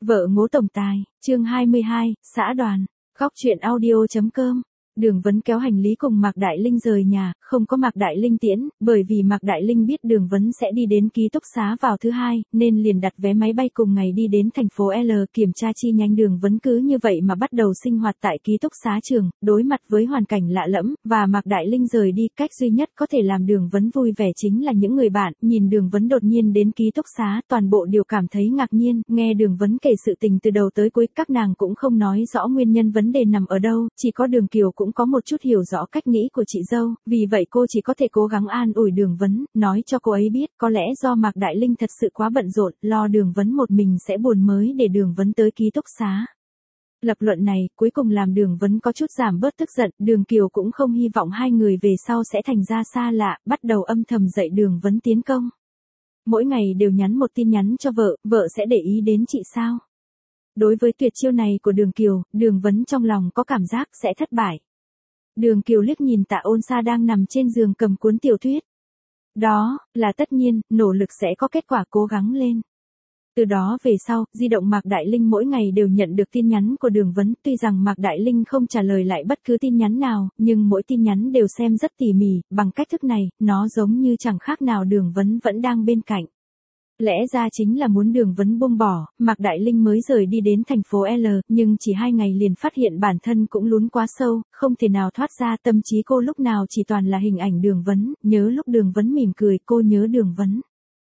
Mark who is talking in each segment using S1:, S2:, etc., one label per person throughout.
S1: Vợ ngố tổng tài, chương 22, xã đoàn, góc truyện audio.com. Đường Vấn kéo hành lý cùng Mạc Đại Linh rời nhà, không có Mạc Đại Linh tiễn, bởi vì Mạc Đại Linh biết Đường Vấn sẽ đi đến ký túc xá vào thứ hai, nên liền đặt vé máy bay cùng ngày đi đến thành phố L kiểm tra chi nhánh. Đường Vấn cứ như vậy mà bắt đầu sinh hoạt tại ký túc xá trường, đối mặt với hoàn cảnh lạ lẫm, và Mạc Đại Linh rời đi, cách duy nhất có thể làm Đường Vấn vui vẻ chính là những người bạn. Nhìn Đường Vấn đột nhiên đến ký túc xá, toàn bộ đều cảm thấy ngạc nhiên, nghe Đường Vấn kể sự tình từ đầu tới cuối, các nàng cũng không nói rõ nguyên nhân vấn đề nằm ở đâu, chỉ có Đường Kiều cũng có một chút hiểu rõ cách nghĩ của chị dâu, vì vậy cô chỉ có thể cố gắng an ủi Đường Vấn, nói cho cô ấy biết, có lẽ do Mạc Đại Linh thật sự quá bận rộn, lo Đường Vấn một mình sẽ buồn mới để Đường Vấn tới ký túc xá. Lập luận này, cuối cùng làm Đường Vấn có chút giảm bớt tức giận, Đường Kiều cũng không hy vọng hai người về sau sẽ thành ra xa lạ, bắt đầu âm thầm dạy Đường Vấn tiến công. Mỗi ngày đều nhắn một tin nhắn cho vợ, vợ sẽ để ý đến chị sao? Đối với tuyệt chiêu này của Đường Kiều, Đường Vấn trong lòng có cảm giác sẽ thất bại. Đường Kiều liếc nhìn Tạ Ôn Sa đang nằm trên giường cầm cuốn tiểu thuyết. Đó, là tất nhiên, nỗ lực sẽ có kết quả, cố gắng lên. Từ đó về sau, di động Mạc Đại Linh mỗi ngày đều nhận được tin nhắn của Đường Vấn, tuy rằng Mạc Đại Linh không trả lời lại bất cứ tin nhắn nào, nhưng mỗi tin nhắn đều xem rất tỉ mỉ, bằng cách thức này, nó giống như chẳng khác nào Đường Vấn vẫn đang bên cạnh. Lẽ ra chính là muốn Đường Vấn buông bỏ, Mạc Đại Linh mới rời đi đến thành phố L, nhưng chỉ 2 ngày liền phát hiện bản thân cũng lún quá sâu, không thể nào thoát ra, tâm trí cô lúc nào chỉ toàn là hình ảnh Đường Vấn, nhớ lúc Đường Vấn mỉm cười, cô nhớ Đường Vấn.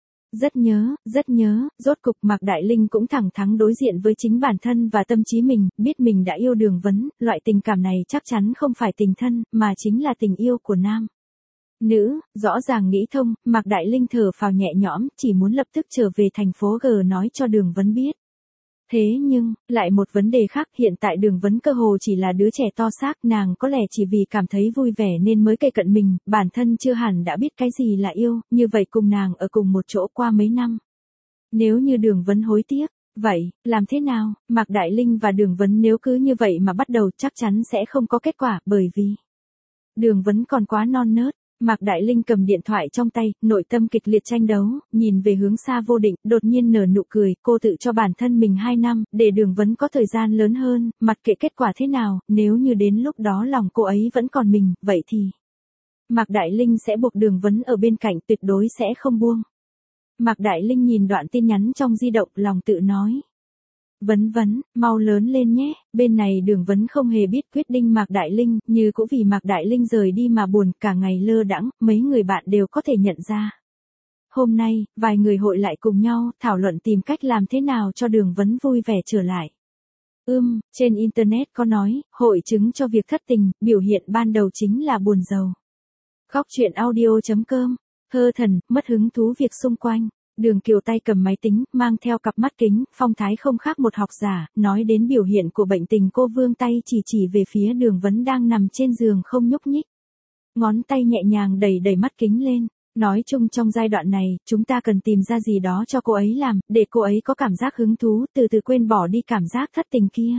S1: Rất nhớ, rốt cục Mạc Đại Linh cũng thẳng thắn đối diện với chính bản thân và tâm trí mình, biết mình đã yêu Đường Vấn, loại tình cảm này chắc chắn không phải tình thân, mà chính là tình yêu của nam. Nữ, rõ ràng nghĩ thông, Mạc Đại Linh thở phào nhẹ nhõm, chỉ muốn lập tức trở về thành phố G nói cho Đường Vấn biết. Thế nhưng, lại một vấn đề khác, hiện tại Đường Vấn cơ hồ chỉ là đứa trẻ to xác, nàng có lẽ chỉ vì cảm thấy vui vẻ nên mới kề cận mình, bản thân chưa hẳn đã biết cái gì là yêu, như vậy cùng nàng ở cùng một chỗ qua mấy năm. Nếu như Đường Vấn hối tiếc, vậy, làm thế nào? Mạc Đại Linh và Đường Vấn nếu cứ như vậy mà bắt đầu chắc chắn sẽ không có kết quả, bởi vì Đường Vấn còn quá non nớt. Mạc Đại Linh cầm điện thoại trong tay, nội tâm kịch liệt tranh đấu, nhìn về hướng xa vô định, đột nhiên nở nụ cười, cô tự cho bản thân mình 2 năm, để Đường Vấn có thời gian lớn hơn, mặc kệ kết quả thế nào, nếu như đến lúc đó lòng cô ấy vẫn còn mình, vậy thì Mạc Đại Linh sẽ buộc Đường Vấn ở bên cạnh, tuyệt đối sẽ không buông. Mạc Đại Linh nhìn đoạn tin nhắn trong di động, lòng tự nói. Vấn, mau lớn lên nhé, bên này Đường Vấn không hề biết quyết định Mạc Đại Linh, như cũng vì Mạc Đại Linh rời đi mà buồn, cả ngày lơ đãng, mấy người bạn đều có thể nhận ra. Hôm nay, vài người hội lại cùng nhau, thảo luận tìm cách làm thế nào cho Đường Vấn vui vẻ trở lại. Trên Internet có nói, hội chứng cho việc thất tình, biểu hiện ban đầu chính là buồn giàu. Góc truyện audio.com, thơ thần, mất hứng thú việc xung quanh. Đường Kiều tay cầm máy tính, mang theo cặp mắt kính, phong thái không khác một học giả, nói đến biểu hiện của bệnh tình, cô vươn tay chỉ về phía Đường Vấn đang nằm trên giường không nhúc nhích. Ngón tay nhẹ nhàng đẩy mắt kính lên, nói chung trong giai đoạn này, chúng ta cần tìm ra gì đó cho cô ấy làm, để cô ấy có cảm giác hứng thú, từ từ quên bỏ đi cảm giác thất tình kia.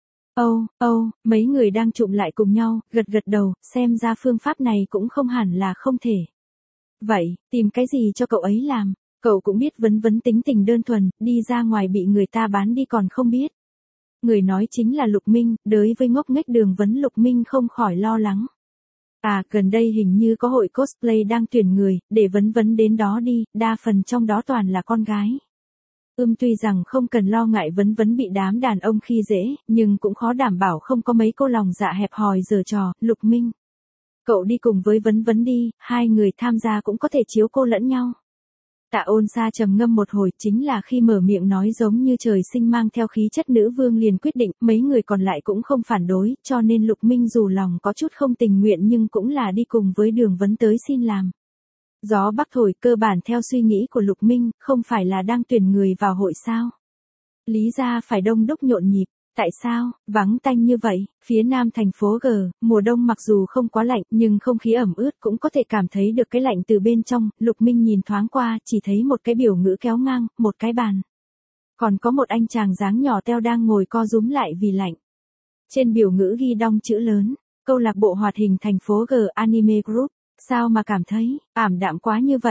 S1: Mấy người đang chụm lại cùng nhau, gật đầu, xem ra phương pháp này cũng không hẳn là không thể. Vậy, tìm cái gì cho cậu ấy làm? Cậu cũng biết Vấn tính tình đơn thuần, đi ra ngoài bị người ta bán đi còn không biết. Người nói chính là Lục Minh, đối với ngốc nghếch Đường Vấn, Lục Minh không khỏi lo lắng. Gần đây hình như có hội cosplay đang tuyển người, để Vấn đến đó đi, đa phần trong đó toàn là con gái. Tuy rằng không cần lo ngại Vấn bị đám đàn ông khi dễ, nhưng cũng khó đảm bảo không có mấy cô lòng dạ hẹp hòi giở trò, Lục Minh. Cậu đi cùng với Vấn đi, hai người tham gia cũng có thể chiếu cô lẫn nhau. Tạ Ôn Sa trầm ngâm một hồi, chính là khi mở miệng nói giống như trời sinh mang theo khí chất nữ vương liền quyết định, mấy người còn lại cũng không phản đối, cho nên Lục Minh dù lòng có chút không tình nguyện nhưng cũng là đi cùng với Đường Vấn tới xin làm. Gió bắc thổi, cơ bản theo suy nghĩ của Lục Minh, không phải là đang tuyển người vào hội sao? Lý ra phải đông đúc nhộn nhịp. Tại sao, vắng tanh như vậy? Phía nam thành phố G, mùa đông mặc dù không quá lạnh, nhưng không khí ẩm ướt cũng có thể cảm thấy được cái lạnh từ bên trong. Lục Minh nhìn thoáng qua, chỉ thấy một cái biểu ngữ kéo ngang, một cái bàn. Còn có một anh chàng dáng nhỏ teo đang ngồi co rúm lại vì lạnh. Trên biểu ngữ ghi đong chữ lớn, câu lạc bộ hoạt hình thành phố G Anime Group. Sao mà cảm thấy ảm đạm quá như vậy?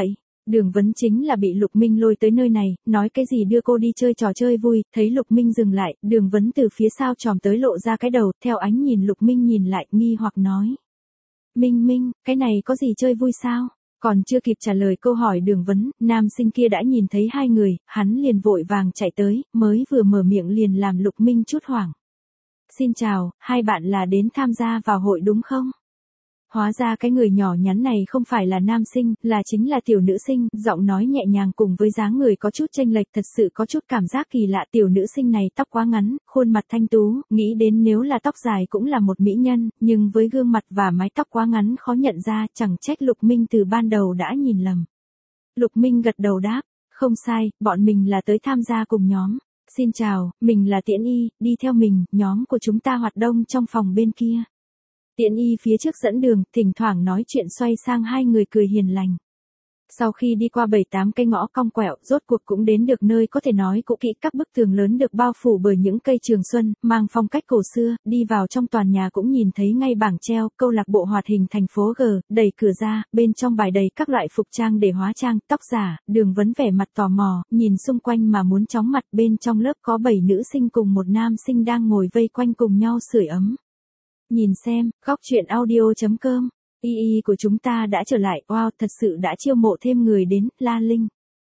S1: Đường Vấn chính là bị Lục Minh lôi tới nơi này, nói cái gì đưa cô đi chơi trò chơi vui, thấy Lục Minh dừng lại, Đường Vấn từ phía sau tròm tới lộ ra cái đầu, theo ánh nhìn Lục Minh nhìn lại, nghi hoặc nói. Minh Minh, cái này có gì chơi vui sao? Còn chưa kịp trả lời câu hỏi Đường Vấn, nam sinh kia đã nhìn thấy hai người, hắn liền vội vàng chạy tới, mới vừa mở miệng liền làm Lục Minh chút hoảng. Xin chào, hai bạn là đến tham gia vào hội đúng không? Hóa ra cái người nhỏ nhắn này không phải là nam sinh, là chính là tiểu nữ sinh, giọng nói nhẹ nhàng cùng với dáng người có chút chênh lệch, thật sự có chút cảm giác kỳ lạ. Tiểu nữ sinh này tóc quá ngắn, khuôn mặt thanh tú, nghĩ đến nếu là tóc dài cũng là một mỹ nhân, nhưng với gương mặt và mái tóc quá ngắn khó nhận ra, chẳng trách Lục Minh từ ban đầu đã nhìn lầm. Lục Minh gật đầu đáp, không sai, bọn mình là tới tham gia cùng nhóm. Xin chào, mình là Tiễn Y, đi theo mình, nhóm của chúng ta hoạt động trong phòng bên kia. Tiễn Y phía trước dẫn đường, thỉnh thoảng nói chuyện xoay sang hai người cười hiền lành. Sau khi đi qua 7-8 cái ngõ cong quẹo, rốt cuộc cũng đến được nơi có thể nói cũ kỹ, các bức tường lớn được bao phủ bởi những cây trường xuân, mang phong cách cổ xưa, đi vào trong toàn nhà cũng nhìn thấy ngay bảng treo, câu lạc bộ hoạt hình thành phố G, đẩy cửa ra, bên trong bày đầy các loại phục trang để hóa trang, tóc giả, Đường Vấn vẻ mặt tò mò, nhìn xung quanh mà muốn chóng mặt, bên trong lớp có 7 nữ sinh cùng một nam sinh đang ngồi vây quanh cùng nhau sưởi ấm. Nhìn xem, góc truyện audio.com, y của chúng ta đã trở lại, wow, thật sự đã chiêu mộ thêm người đến, La Linh.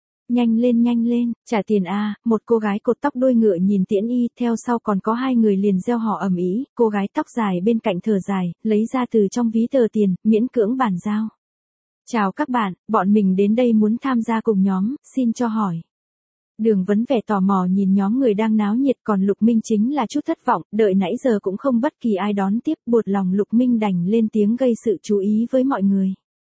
S1: Nhanh lên, trả tiền a. Một cô gái cột tóc đuôi ngựa nhìn Tiễn Y, theo sau còn có hai người liền reo hò ầm ĩ, cô gái tóc dài bên cạnh thở dài, lấy ra từ trong ví tờ tiền, miễn cưỡng bàn giao. Chào các bạn, bọn mình đến đây muốn tham gia cùng nhóm, xin cho hỏi. Đường Vấn vẻ tò mò nhìn nhóm người đang náo nhiệt, còn Lục Minh chính là chút thất vọng, đợi nãy giờ cũng không bất kỳ ai đón tiếp, buột lòng Lục Minh đành lên tiếng gây sự chú ý với mọi người.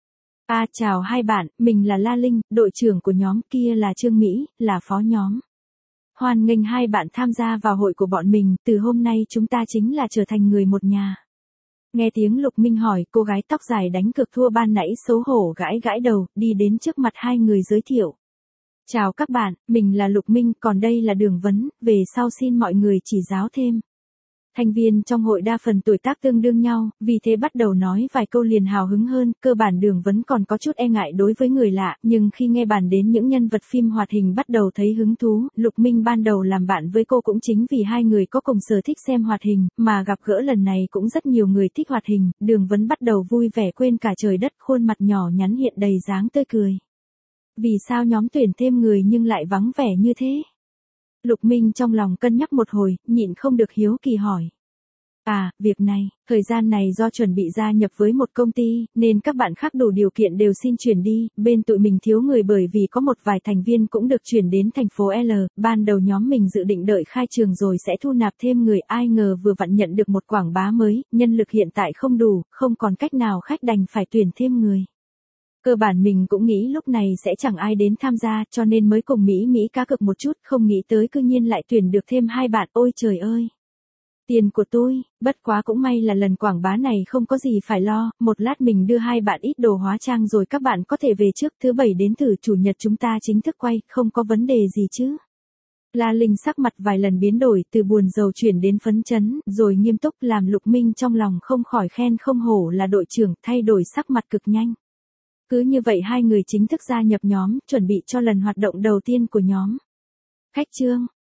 S1: Chào hai bạn, mình là La Linh, đội trưởng của nhóm, kia là Trương Mỹ, là phó nhóm. Hoan nghênh hai bạn tham gia vào hội của bọn mình, từ hôm nay chúng ta chính là trở thành người một nhà. Nghe tiếng Lục Minh hỏi, cô gái tóc dài đánh cược thua ban nãy xấu hổ gãi gãi đầu, đi đến trước mặt hai người giới thiệu. Chào các bạn, mình là Lục Minh, còn đây là Đường Vấn, về sau xin mọi người chỉ giáo thêm. Thành viên trong hội đa phần tuổi tác tương đương nhau, vì thế bắt đầu nói vài câu liền hào hứng hơn, cơ bản Đường Vấn còn có chút e ngại đối với người lạ, nhưng khi nghe bàn đến những nhân vật phim hoạt hình bắt đầu thấy hứng thú, Lục Minh ban đầu làm bạn với cô cũng chính vì hai người có cùng sở thích xem hoạt hình, mà gặp gỡ lần này cũng rất nhiều người thích hoạt hình, Đường Vấn bắt đầu vui vẻ quên cả trời đất, khuôn mặt nhỏ nhắn hiện đầy dáng tươi cười. Vì sao nhóm tuyển thêm người nhưng lại vắng vẻ như thế? Lục Minh trong lòng cân nhắc một hồi, nhịn không được hiếu kỳ hỏi. Việc này, thời gian này do chuẩn bị gia nhập với một công ty, nên các bạn khác đủ điều kiện đều xin chuyển đi, bên tụi mình thiếu người bởi vì có một vài thành viên cũng được chuyển đến thành phố L, ban đầu nhóm mình dự định đợi khai trường rồi sẽ thu nạp thêm người, ai ngờ vừa vặn nhận được một quảng bá mới, nhân lực hiện tại không đủ, không còn cách nào khách đành phải tuyển thêm người. Cơ bản mình cũng nghĩ lúc này sẽ chẳng ai đến tham gia cho nên mới cùng Mỹ cá cược một chút, không nghĩ tới cư nhiên lại tuyển được thêm hai bạn, ôi trời ơi. Tiền của tôi, bất quá cũng may là lần quảng bá này không có gì phải lo, một lát mình đưa hai bạn ít đồ hóa trang rồi các bạn có thể về trước, thứ bảy đến thử, chủ nhật chúng ta chính thức quay, không có vấn đề gì chứ. La Linh sắc mặt vài lần biến đổi, từ buồn rầu chuyển đến phấn chấn, rồi nghiêm túc, làm Lục Minh trong lòng không khỏi khen không hổ là đội trưởng, thay đổi sắc mặt cực nhanh. Cứ như vậy hai người chính thức gia nhập nhóm, chuẩn bị cho lần hoạt động đầu tiên của nhóm. Khách trương,